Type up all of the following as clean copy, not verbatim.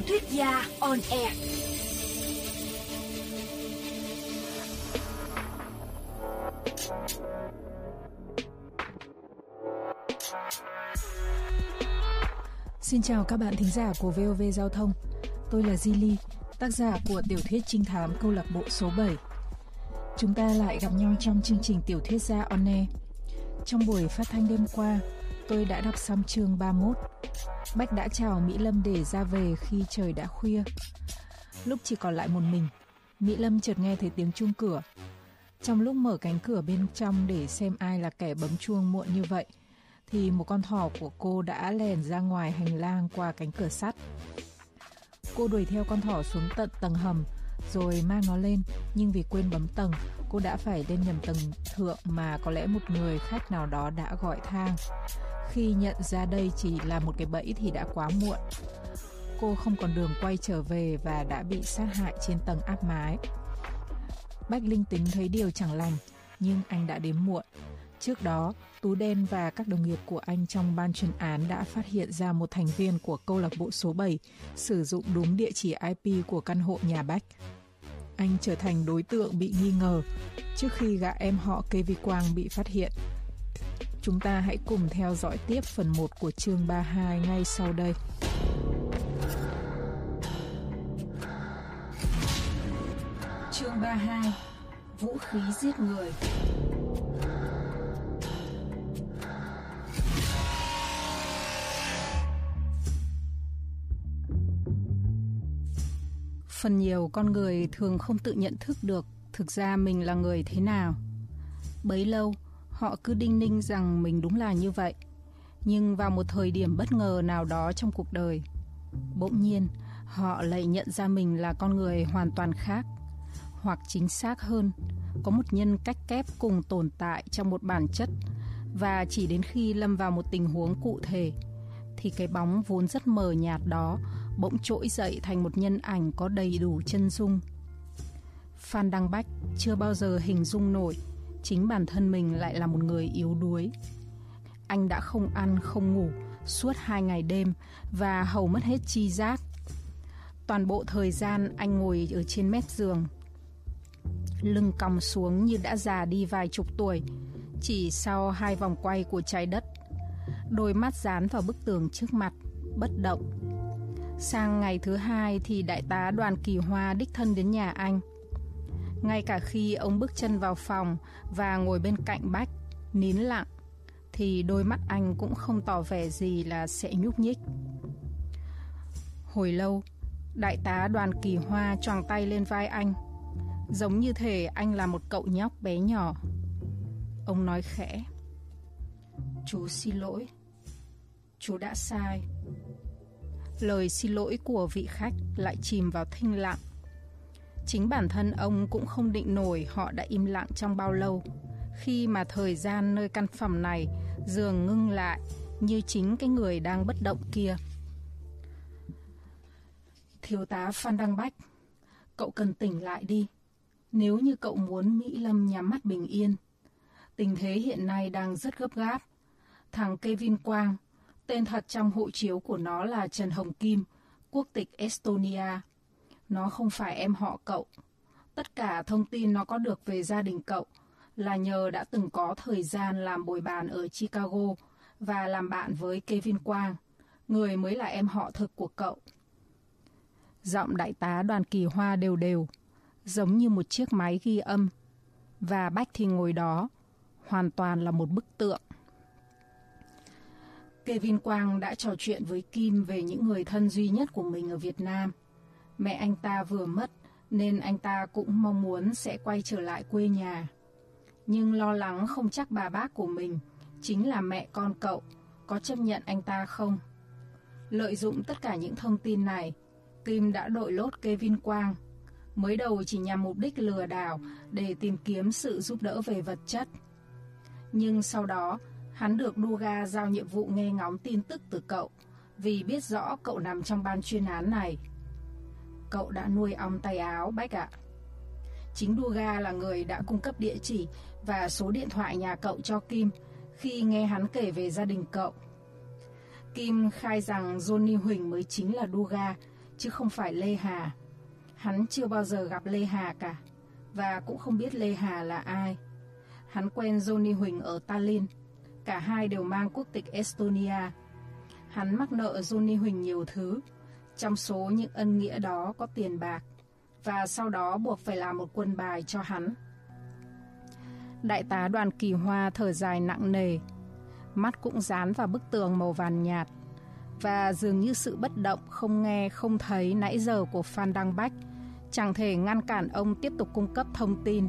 Tiểu thuyết gia on air. Xin chào các bạn thính giả của VOV Giao thông. Tôi là Zili, tác giả của tiểu thuyết trinh thám câu lạc bộ số 7. Chúng ta lại gặp nhau trong chương trình tiểu thuyết gia on air. Trong buổi phát thanh đêm qua, tôi đã đọc xong chương 31. Bách đã chào Mỹ Lâm để ra về khi trời đã khuya. Lúc chỉ còn lại một mình, Mỹ Lâm chợt nghe thấy tiếng chuông cửa. Trong lúc mở cánh cửa bên trong để xem ai là kẻ bấm chuông muộn như vậy, thì một con thỏ của cô đã lèn ra ngoài hành lang qua cánh cửa sắt. Cô đuổi theo con thỏ xuống tận tầng hầm rồi mang nó lên, nhưng vì quên bấm tầng, cô đã phải lên nhầm tầng thượng mà có lẽ một người khách nào đó đã gọi thang. Khi nhận ra đây chỉ là một cái bẫy thì đã quá muộn. Cô không còn đường quay trở về và đã bị sát hại trên tầng áp mái. Bách linh tính thấy điều chẳng lành, nhưng anh đã đến muộn. Trước đó, Tú Đen và các đồng nghiệp của anh trong ban chuyên án đã phát hiện ra một thành viên của câu lạc bộ số 7 sử dụng đúng địa chỉ IP của căn hộ nhà Bách. Anh trở thành đối tượng bị nghi ngờ trước khi gã em họ Kê Vi Quang bị phát hiện. Chúng ta hãy cùng theo dõi tiếp phần 1 của chương 32 ngay sau đây. Chương 32: Vũ khí giết người. Phần nhiều con người thường không tự nhận thức được thực ra mình là người thế nào. Bấy lâu, họ cứ đinh ninh rằng mình đúng là như vậy. Nhưng vào một thời điểm bất ngờ nào đó trong cuộc đời, bỗng nhiên, họ lại nhận ra mình là con người hoàn toàn khác. Hoặc chính xác hơn, có một nhân cách kép cùng tồn tại trong một bản chất. Và chỉ đến khi lâm vào một tình huống cụ thể, thì cái bóng vốn rất mờ nhạt đó bỗng trỗi dậy thành một nhân ảnh có đầy đủ chân dung. Phan Đăng Bách chưa bao giờ hình dung nổi chính bản thân mình lại là một người yếu đuối. Anh đã không ăn không ngủ suốt 2 ngày đêm và hầu mất hết tri giác. Toàn bộ thời gian anh ngồi ở trên mép giường, lưng còng xuống như đã già đi vài chục tuổi, chỉ sau 2 vòng quay của trái đất. Đôi mắt dán vào bức tường trước mặt, bất động. Sang ngày thứ 2 thì đại tá Đoàn Kỳ Hoa đích thân đến nhà anh. Ngay cả khi ông bước chân vào phòng và ngồi bên cạnh Bách, nín lặng, thì đôi mắt anh cũng không tỏ vẻ gì là sẽ nhúc nhích. Hồi lâu, đại tá Đoàn Kỳ Hoa choàng tay lên vai anh, giống như thể anh là một cậu nhóc bé nhỏ. Ông nói khẽ: "Chú xin lỗi. Chú đã sai." Lời xin lỗi của vị khách lại chìm vào thinh lặng. Chính bản thân ông cũng không định nổi họ đã im lặng trong bao lâu, khi mà thời gian nơi căn phòng này dường ngưng lại như chính cái người đang bất động kia. "Thiếu tá Phan Đăng Bách, cậu cần tỉnh lại đi. Nếu như cậu muốn Mỹ Lâm nhắm mắt bình yên. Tình thế hiện nay đang rất gấp gáp. Thằng Kevin Quang, tên thật trong hộ chiếu của nó là Trần Hồng Kim, quốc tịch Estonia. Nó không phải em họ cậu. Tất cả thông tin nó có được về gia đình cậu là nhờ đã từng có thời gian làm bồi bàn ở Chicago và làm bạn với Kevin Quang, người mới là em họ thực của cậu." Giọng đại tá Đoàn Kỳ Hoa đều đều, giống như một chiếc máy ghi âm. Và Bách thì ngồi đó, hoàn toàn là một bức tượng. Kevin Quang đã trò chuyện với Kim về những người thân duy nhất của mình ở Việt Nam. Mẹ anh ta vừa mất nên anh ta cũng mong muốn sẽ quay trở lại quê nhà. Nhưng lo lắng không chắc bà bác của mình, chính là mẹ con cậu, có chấp nhận anh ta không. Lợi dụng tất cả những thông tin này, Kim đã đội lốt Kevin Quang. Mới đầu chỉ nhằm mục đích lừa đảo để tìm kiếm sự giúp đỡ về vật chất. Nhưng sau đó, hắn được Duga giao nhiệm vụ nghe ngóng tin tức từ cậu, vì biết rõ cậu nằm trong ban chuyên án này. Cậu đã nuôi ong tay áo, Bách ạ. Chính Duga là người đã cung cấp địa chỉ và số điện thoại nhà cậu cho Kim khi nghe hắn kể về gia đình cậu. Kim khai rằng Johnny Huỳnh mới chính là Duga, chứ không phải Lê Hà. Hắn chưa bao giờ gặp Lê Hà cả, và cũng không biết Lê Hà là ai. Hắn quen Johnny Huỳnh ở Tallinn. Cả hai đều mang quốc tịch Estonia. Hắn mắc nợ Johnny Huỳnh nhiều thứ. Trong số những ân nghĩa đó có tiền bạc, và sau đó buộc phải làm một quân bài cho hắn. Đại tá Đoàn Kỳ Hoa thở dài nặng nề, mắt cũng dán vào bức tường màu vàng nhạt, và dường như sự bất động, không nghe, không thấy nãy giờ của Phan Đăng Bách chẳng thể ngăn cản ông tiếp tục cung cấp thông tin.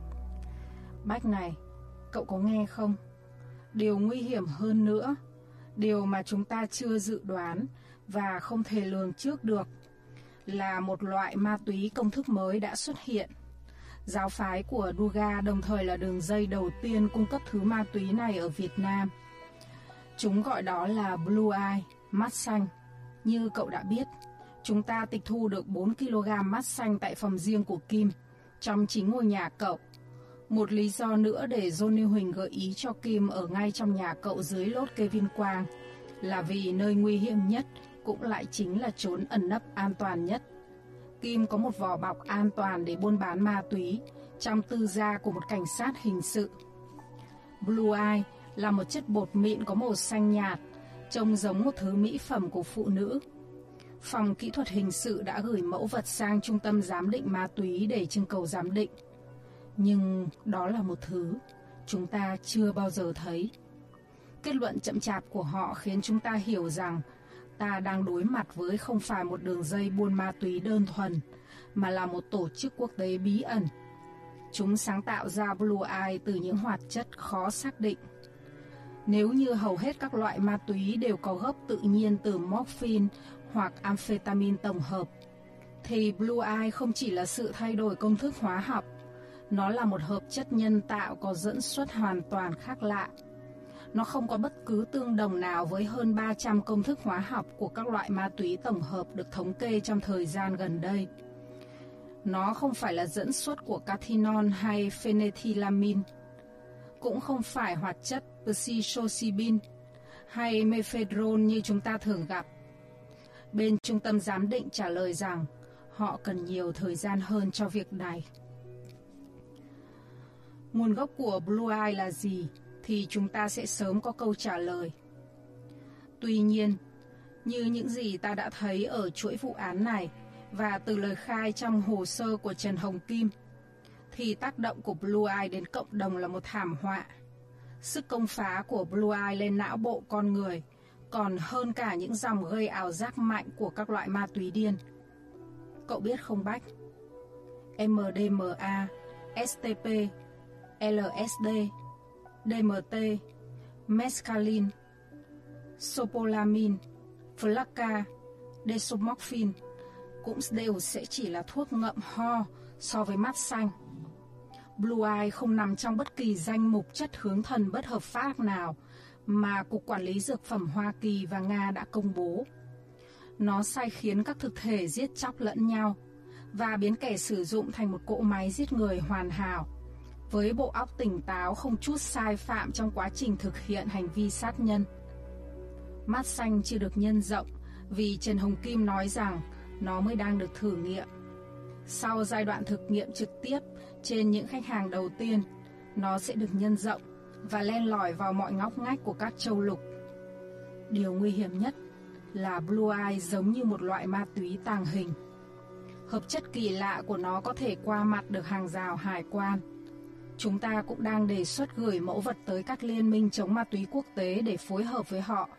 Bách này, cậu có nghe không? Điều nguy hiểm hơn nữa, điều mà chúng ta chưa dự đoán và không thể lường trước được, là một loại ma túy công thức mới đã xuất hiện. Giáo phái của Duga đồng thời là đường dây đầu tiên cung cấp thứ ma túy này ở Việt Nam. Chúng gọi đó là Blue Eye, mắt xanh. Như cậu đã biết, chúng ta tịch thu được 4 kg mắt xanh tại phòng riêng của Kim, trong chính ngôi nhà cậu. Một lý do nữa để Johnny Huỳnh gợi ý cho Kim ở ngay trong nhà cậu dưới lốt cây Vinh Quang là vì nơi nguy hiểm nhất cũng lại chính là chốn ẩn nấp an toàn nhất. Kim có một vỏ bọc an toàn để buôn bán ma túy trong tư gia của một cảnh sát hình sự. Blue Eye là một chất bột mịn có màu xanh nhạt, trông giống một thứ mỹ phẩm của phụ nữ. Phòng kỹ thuật hình sự đã gửi mẫu vật sang trung tâm giám định ma túy để trưng cầu giám định. Nhưng đó là một thứ chúng ta chưa bao giờ thấy. Kết luận chậm chạp của họ khiến chúng ta hiểu rằng ta đang đối mặt với không phải một đường dây buôn ma túy đơn thuần, mà là một tổ chức quốc tế bí ẩn. Chúng sáng tạo ra Blue Eye từ những hoạt chất khó xác định. Nếu như hầu hết các loại ma túy đều có gốc tự nhiên từ morphine hoặc amphetamine tổng hợp, thì Blue Eye không chỉ là sự thay đổi công thức hóa học, nó là một hợp chất nhân tạo có dẫn xuất hoàn toàn khác lạ. Nó không có bất cứ tương đồng nào với hơn 300 công thức hóa học của các loại ma túy tổng hợp được thống kê trong thời gian gần đây. Nó không phải là dẫn xuất của cathinol hay phenethylamine, cũng không phải hoạt chất psilocybin hay mephedrone như chúng ta thường gặp. Bên trung tâm giám định trả lời rằng họ cần nhiều thời gian hơn cho việc này. Nguồn gốc của Blue Eye là gì thì chúng ta sẽ sớm có câu trả lời. Tuy nhiên, như những gì ta đã thấy ở chuỗi vụ án này và từ lời khai trong hồ sơ của Trần Hồng Kim, thì tác động của Blue Eye đến cộng đồng là một thảm họa. Sức công phá của Blue Eye lên não bộ con người còn hơn cả những dòng gây ảo giác mạnh của các loại ma túy điên. Cậu biết không Bách? MDMA, STP, LSD, DMT, mescaline, scopolamine, flakka, desomorphine cũng đều sẽ chỉ là thuốc ngậm ho so với mắt xanh. Blue Eye không nằm trong bất kỳ danh mục chất hướng thần bất hợp pháp nào mà Cục Quản lý Dược phẩm Hoa Kỳ và Nga đã công bố. Nó sai khiến các thực thể giết chóc lẫn nhau và biến kẻ sử dụng thành một cỗ máy giết người hoàn hảo, với bộ óc tỉnh táo không chút sai phạm trong quá trình thực hiện hành vi sát nhân. Mắt xanh chưa được nhân rộng vì Trần Hồng Kim nói rằng nó mới đang được thử nghiệm. Sau giai đoạn thực nghiệm trực tiếp trên những khách hàng đầu tiên, nó sẽ được nhân rộng và len lỏi vào mọi ngóc ngách của các châu lục. Điều nguy hiểm nhất là Blue Eye giống như một loại ma túy tàng hình. Hợp chất kỳ lạ của nó có thể qua mặt được hàng rào hải quan. Chúng ta cũng đang đề xuất gửi mẫu vật tới các liên minh chống ma túy quốc tế để phối hợp với họ.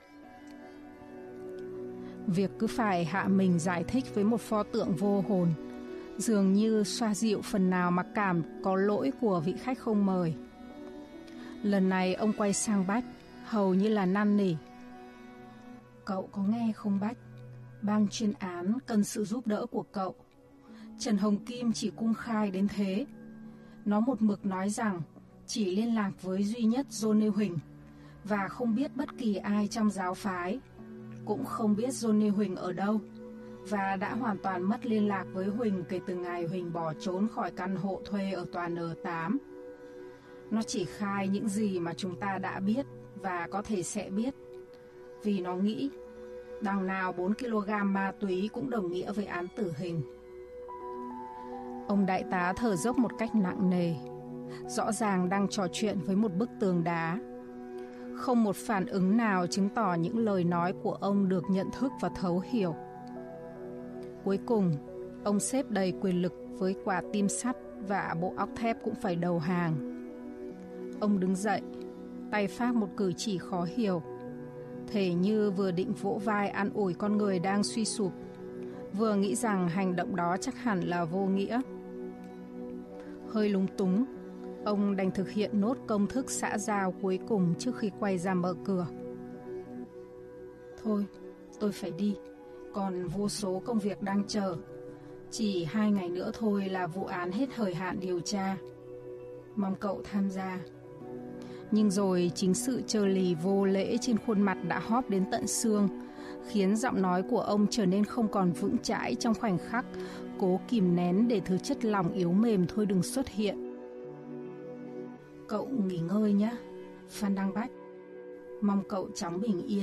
Việc cứ phải hạ mình giải thích với một pho tượng vô hồn dường như xoa dịu phần nào mặc cảm có lỗi của vị khách không mời. Lần này ông quay sang Bách, hầu như là năn nỉ. Cậu có nghe không Bách? Ban chuyên án cần sự giúp đỡ của cậu. Trần Hồng Kim chỉ cung khai đến thế. Nó một mực nói rằng chỉ liên lạc với duy nhất Johnny Huỳnh và không biết bất kỳ ai trong giáo phái, cũng không biết Johnny Huỳnh ở đâu, và đã hoàn toàn mất liên lạc với Huỳnh kể từ ngày Huỳnh bỏ trốn khỏi căn hộ thuê ở tòa N8. Nó chỉ khai những gì mà chúng ta đã biết và có thể sẽ biết, vì nó nghĩ Đằng nào 4 kg ma túy cũng đồng nghĩa với án tử hình. Ông đại tá thở dốc một cách nặng nề, rõ ràng đang trò chuyện với một bức tường đá. Không một phản ứng nào chứng tỏ những lời nói của ông được nhận thức và thấu hiểu. Cuối cùng, ông xếp đầy quyền lực với quả tim sắt và bộ óc thép cũng phải đầu hàng. Ông đứng dậy, tay phác một cử chỉ khó hiểu, thể như vừa định vỗ vai an ủi con người đang suy sụp, vừa nghĩ rằng hành động đó chắc hẳn là vô nghĩa. Hơi lúng túng, ông đành thực hiện nốt công thức xã giao cuối cùng trước khi quay ra mở cửa. Thôi, tôi phải đi, còn vô số công việc đang chờ. Chỉ 2 ngày nữa thôi là vụ án hết thời hạn điều tra. Mong cậu tham gia. Nhưng rồi chính sự trơ lì vô lễ trên khuôn mặt đã hóp đến tận xương, khiến giọng nói của ông trở nên không còn vững chãi trong khoảnh khắc cố kìm nén để thứ chất lòng yếu mềm thôi đừng xuất hiện. Cậu nghỉ ngơi nhé, Phan Đăng Bách. Mong cậu chóng bình yên.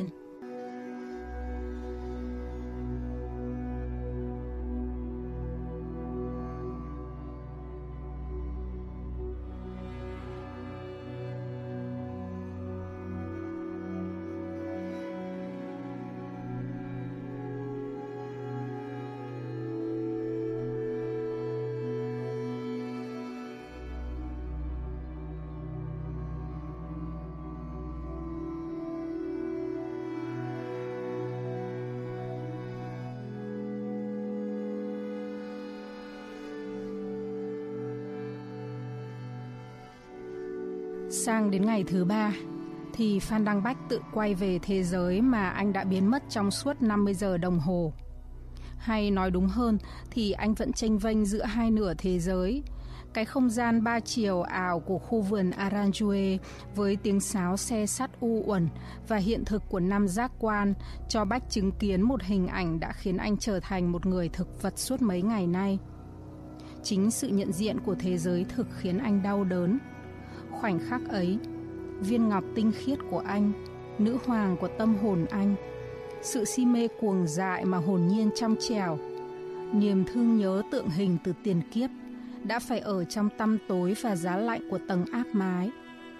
Sang đến ngày thứ 3 thì Phan Đăng Bách tự quay về thế giới mà anh đã biến mất trong suốt 50 giờ đồng hồ. Hay nói đúng hơn thì anh vẫn chênh vênh giữa hai nửa thế giới, cái không gian 3 chiều ảo của khu vườn Aranjuez với tiếng sáo xe sắt u uẩn và hiện thực của 5 giác quan cho Bách chứng kiến một hình ảnh đã khiến anh trở thành một người thực vật suốt mấy ngày nay. Chính sự nhận diện của thế giới thực khiến anh đau đớn. Khoảnh khắc ấy, viên ngọc tinh khiết của anh, nữ hoàng của tâm hồn anh, sự si mê cuồng dại mà hồn nhiên trong trẻo, niềm thương nhớ tượng hình từ tiền kiếp đã phải ở trong tăm tối và giá lạnh của tầng áp mái.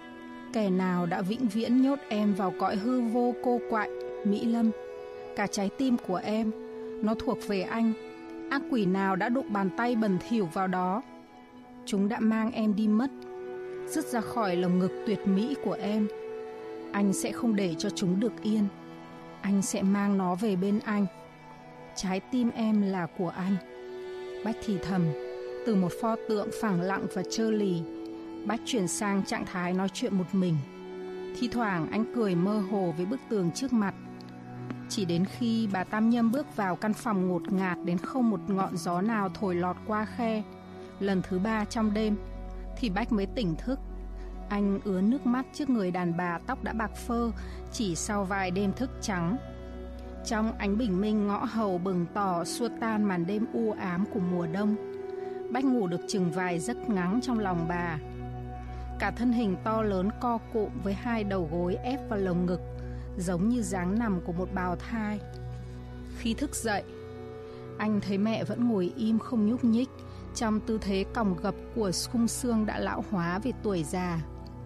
Kẻ nào đã vĩnh viễn nhốt em vào cõi hư vô cô quạnh, Mỹ Lâm? Cả trái tim của em, nó thuộc về anh. Ác quỷ nào đã đụng bàn tay bẩn thỉu vào đó? Chúng đã mang em đi mất, dứt ra khỏi lồng ngực tuyệt mỹ của em. Anh sẽ không để cho chúng được yên. Anh sẽ mang nó về bên anh. Trái tim em là của anh. Bách thì thầm. Từ một pho tượng phẳng lặng và trơ lì, Bách chuyển sang trạng thái nói chuyện một mình. Thi thoảng anh cười mơ hồ với bức tường trước mặt. Chỉ đến khi bà Tam Nhâm bước vào căn phòng ngột ngạt đến không một ngọn gió nào thổi lọt qua khe, lần thứ 3 trong đêm, thì Bách mới tỉnh thức. Anh ứa nước mắt trước người đàn bà tóc đã bạc phơ chỉ sau vài đêm thức trắng. Trong ánh bình minh ngõ hầu bừng tỏ xua tan màn đêm u ám của mùa đông, Bách ngủ được chừng vài giấc ngắn trong lòng bà. Cả thân hình to lớn co cụm với 2 đầu gối ép vào lồng ngực, giống như dáng nằm của một bào thai. Khi thức dậy, anh thấy mẹ vẫn ngồi im không nhúc nhích, trong tư thế còng gập của khung xương đã lão hóa vì tuổi già.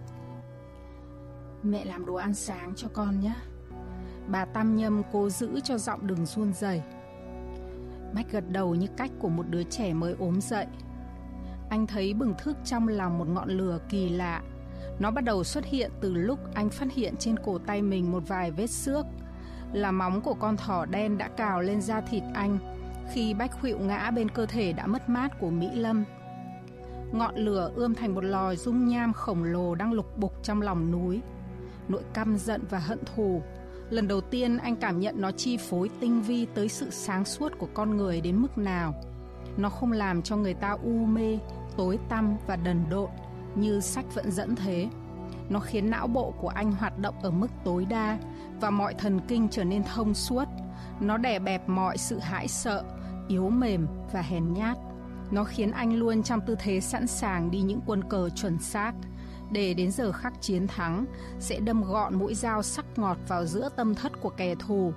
Mẹ làm đồ ăn sáng cho con nhé. Bà Tam Nhâm cố giữ cho giọng đừng run rẩy. Bách gật đầu như cách của một đứa trẻ mới ốm dậy. Anh thấy bừng thức trong lòng một ngọn lửa kỳ lạ. Nó bắt đầu xuất hiện từ lúc anh phát hiện trên cổ tay mình một vài vết xước, là móng của con thỏ đen đã cào lên da thịt anh khi Bách khuỵu ngã bên cơ thể đã mất mát của Mỹ Lâm. Ngọn lửa ươm thành một lò dung nham khổng lồ đang lục bục trong lòng núi. Nỗi căm giận và hận thù, lần đầu tiên anh cảm nhận nó chi phối tinh vi tới sự sáng suốt của con người đến mức nào. Nó không làm cho người ta u mê, tối tăm và đần độn như sách vẫn dẫn thế. Nó khiến não bộ của anh hoạt động ở mức tối đa và mọi thần kinh trở nên thông suốt. Nó đè bẹp mọi sự hãi sợ, yếu mềm và hèn nhát. Nó khiến anh luôn trong tư thế sẵn sàng đi những quân cờ chuẩn xác, để đến giờ khắc chiến thắng sẽ đâm gọn mũi dao sắc ngọt vào giữa tâm thất của kẻ thù,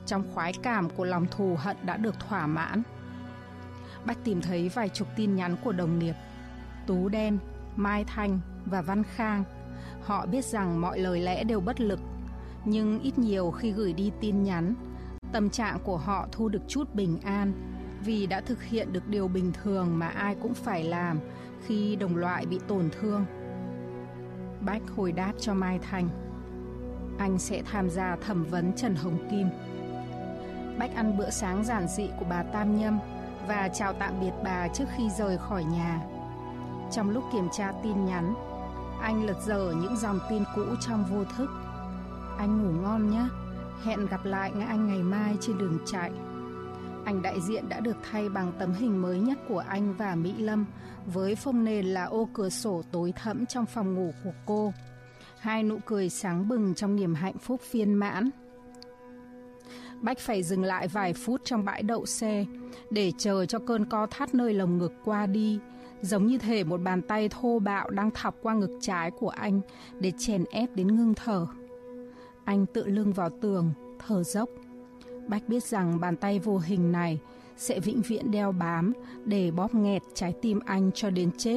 trong khoái cảm của lòng thù hận đã được thỏa mãn. Bách tìm thấy vài chục tin nhắn của đồng nghiệp Tú Đen, Mai Thanh và Văn Khang. Họ biết rằng mọi lời lẽ đều bất lực, nhưng ít nhiều khi gửi đi tin nhắn, tâm trạng của họ thu được chút bình an, vì đã thực hiện được điều bình thường mà ai cũng phải làm khi đồng loại bị tổn thương. Bách hồi đáp cho Mai Thanh: anh sẽ tham gia thẩm vấn Trần Hồng Kim. Bách ăn bữa sáng giản dị của bà Tam Nhâm và chào tạm biệt bà trước khi rời khỏi nhà. Trong lúc kiểm tra tin nhắn, anh lật dở những dòng tin cũ trong vô thức. Anh ngủ ngon nhé, hẹn gặp lại anh ngày mai trên đường chạy. Ảnh đại diện đã được thay bằng tấm hình mới nhất của anh và Mỹ Lâm, với phông nền là ô cửa sổ tối thẫm trong phòng ngủ của cô. Hai nụ cười sáng bừng trong niềm hạnh phúc viên mãn. Bách phải dừng lại vài phút trong bãi đậu xe để chờ cho cơn co thắt nơi lồng ngực qua đi, giống như thể một bàn tay thô bạo đang thọc qua ngực trái của anh để chèn ép đến ngưng thở. Anh tựa lưng vào tường, thở dốc. Bách biết rằng bàn tay vô hình này sẽ vĩnh viễn đeo bám để bóp nghẹt trái tim anh cho đến chết.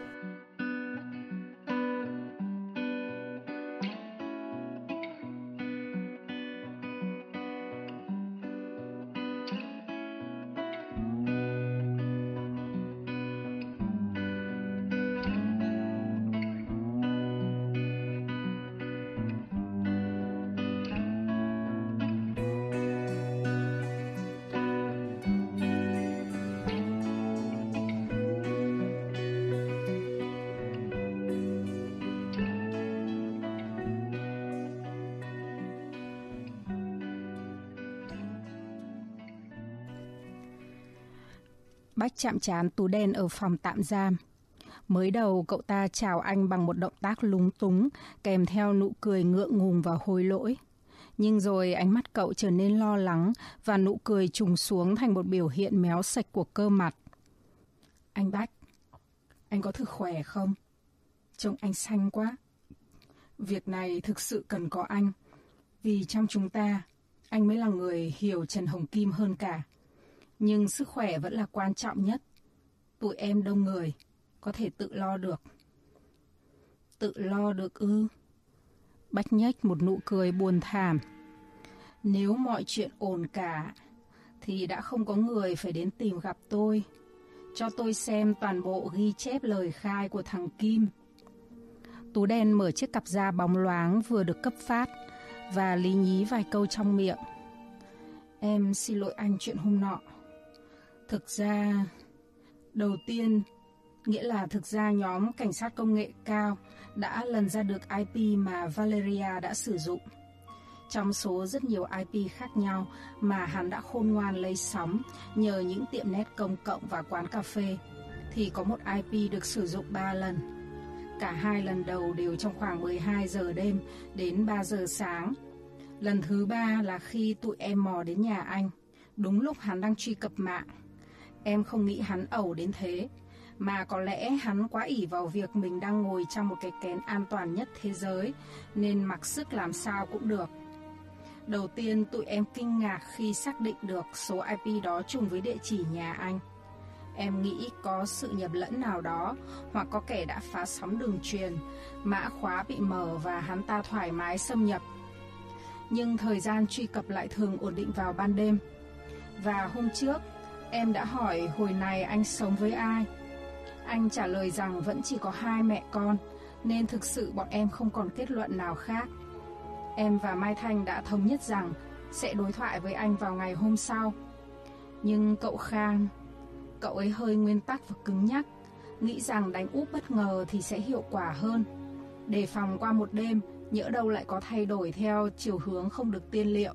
Bách chạm trán Tú Đen ở phòng tạm giam. Mới đầu cậu ta chào anh bằng một động tác lúng túng, kèm theo nụ cười ngượng ngùng và hối lỗi. Nhưng rồi ánh mắt cậu trở nên lo lắng và nụ cười trùng xuống thành một biểu hiện méo sạch của cơ mặt. Anh Bách, anh có thực khỏe không? Trông anh xanh quá. Việc này thực sự cần có anh, vì trong chúng ta, anh mới là người hiểu Trần Hồng Kim hơn cả. Nhưng sức khỏe vẫn là quan trọng nhất. Tụi em đông người, có thể tự lo được. Tự lo được ư? Bách nhếch một nụ cười buồn thảm. Nếu mọi chuyện ổn cả, thì đã không có người phải đến tìm gặp tôi. Cho tôi xem toàn bộ ghi chép lời khai của thằng Kim. Tú Đen mở chiếc cặp da bóng loáng vừa được cấp phát và lý nhí vài câu trong miệng. Em xin lỗi anh chuyện hôm nọ. Thực ra, đầu tiên, nghĩa là thực ra nhóm cảnh sát công nghệ cao đã lần ra được IP mà Valeria đã sử dụng. Trong số rất nhiều IP khác nhau mà hắn đã khôn ngoan lấy sóng nhờ những tiệm net công cộng và quán cà phê, thì có một IP được sử dụng 3 lần. Cả hai lần đầu đều trong khoảng 12 giờ đêm đến 3 giờ sáng. Lần thứ 3 là khi tụi em mò đến nhà anh, đúng lúc hắn đang truy cập mạng. Em không nghĩ hắn ẩu đến thế, mà có lẽ hắn quá ỷ vào việc mình đang ngồi trong một cái kén an toàn nhất thế giới, nên mặc sức làm sao cũng được. Đầu tiên tụi em kinh ngạc khi xác định được số IP đó trùng với địa chỉ nhà anh. Em nghĩ có sự nhầm lẫn nào đó, hoặc có kẻ đã phá sóng đường truyền, mã khóa bị mở và hắn ta thoải mái xâm nhập. Nhưng thời gian truy cập lại thường ổn định vào ban đêm. Và hôm trước, em đã hỏi hồi này anh sống với ai. Anh trả lời rằng vẫn chỉ có 2 mẹ con, nên thực sự bọn em không còn kết luận nào khác. Em và Mai Thanh đã thống nhất rằng sẽ đối thoại với anh vào ngày hôm sau. Nhưng cậu Khang, cậu ấy hơi nguyên tắc và cứng nhắc, nghĩ rằng đánh úp bất ngờ thì sẽ hiệu quả hơn. Đề phòng qua một đêm, nhỡ đâu lại có thay đổi theo chiều hướng không được tiên liệu.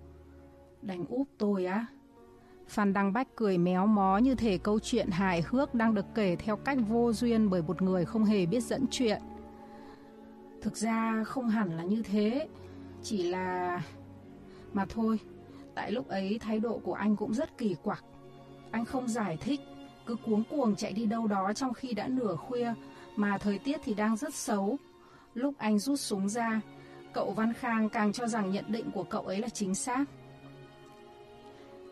Đánh úp tôi á? Phan Đăng Bách cười méo mó như thể câu chuyện hài hước đang được kể theo cách vô duyên bởi một người không hề biết dẫn chuyện. Thực ra không hẳn là như thế, chỉ là... Mà thôi, tại lúc ấy thái độ của anh cũng rất kỳ quặc. Anh không giải thích, cứ cuống cuồng chạy đi đâu đó trong khi đã nửa khuya, mà thời tiết thì đang rất xấu. Lúc anh rút súng ra, cậu Văn Khang càng cho rằng nhận định của cậu ấy là chính xác.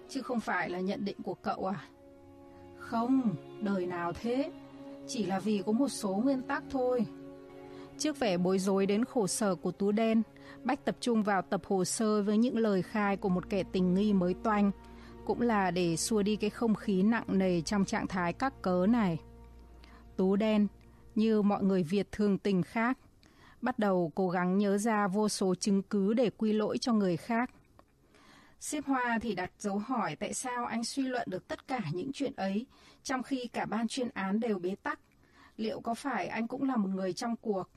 chứ không phải là nhận định của cậu à? Không, đời nào thế. Chỉ là vì có một số nguyên tắc thôi. Trước vẻ bối rối đến khổ sở của Tú Đen, Bách tập trung vào tập hồ sơ với những lời khai của một kẻ tình nghi mới toanh, cũng là để xua đi cái không khí nặng nề trong trạng thái các cớ này. Tú Đen, như mọi người Việt thường tình khác, bắt đầu cố gắng nhớ ra vô số chứng cứ để quy lỗi cho người khác. Sếp Hoa thì đặt dấu hỏi tại sao anh suy luận được tất cả những chuyện ấy, trong khi cả ban chuyên án đều bế tắc. Liệu có phải anh cũng là một người trong cuộc?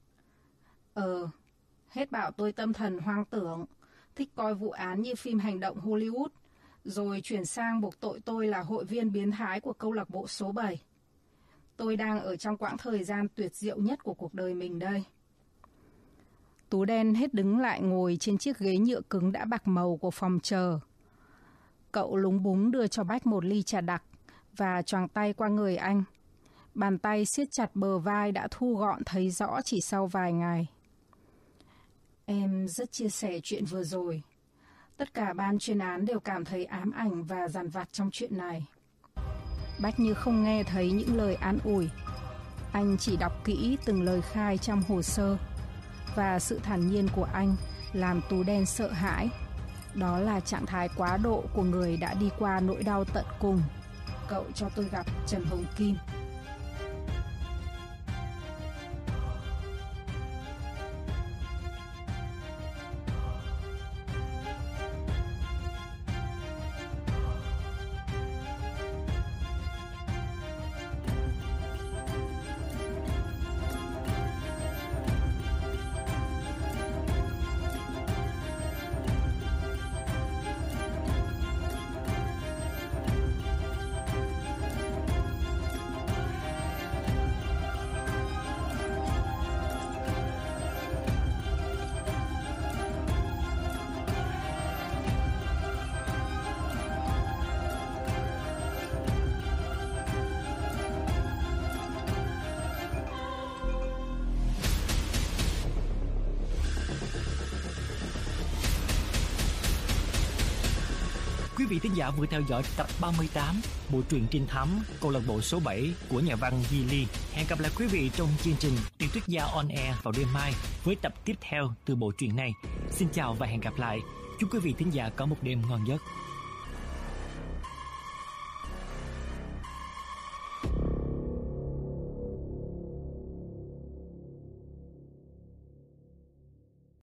Hết bảo tôi tâm thần hoang tưởng, thích coi vụ án như phim hành động Hollywood, rồi chuyển sang buộc tội tôi là hội viên biến thái của câu lạc bộ số 7. Tôi đang ở trong quãng thời gian tuyệt diệu nhất của cuộc đời mình đây. Tú Đen hết đứng lại ngồi trên chiếc ghế nhựa cứng đã bạc màu của phòng chờ. Cậu lúng búng đưa cho Bách một ly trà đặc và choàng tay qua người anh. Bàn tay siết chặt bờ vai đã thu gọn thấy rõ chỉ sau vài ngày. Em rất chia sẻ chuyện vừa rồi. Tất cả ban chuyên án đều cảm thấy ám ảnh và dằn vặt trong chuyện này. Bách như không nghe thấy những lời an ủi. Anh chỉ đọc kỹ từng lời khai trong hồ sơ. Và sự thản nhiên của anh làm Tú Đen sợ hãi. Đó là trạng thái quá độ của người đã đi qua nỗi đau tận cùng. Cậu cho tôi gặp Trần Hồng Kim. Quý vị thính giả vừa theo dõi tập 38 bộ truyện trinh thám câu lạc bộ số 7 của nhà văn Di Ly. Hẹn gặp lại quý vị trong chương trình Tiểu thuyết gia on air vào đêm mai với tập tiếp theo từ bộ truyện này. Xin chào và hẹn gặp lại. Chúc quý vị thính giả có một đêm ngon giấc.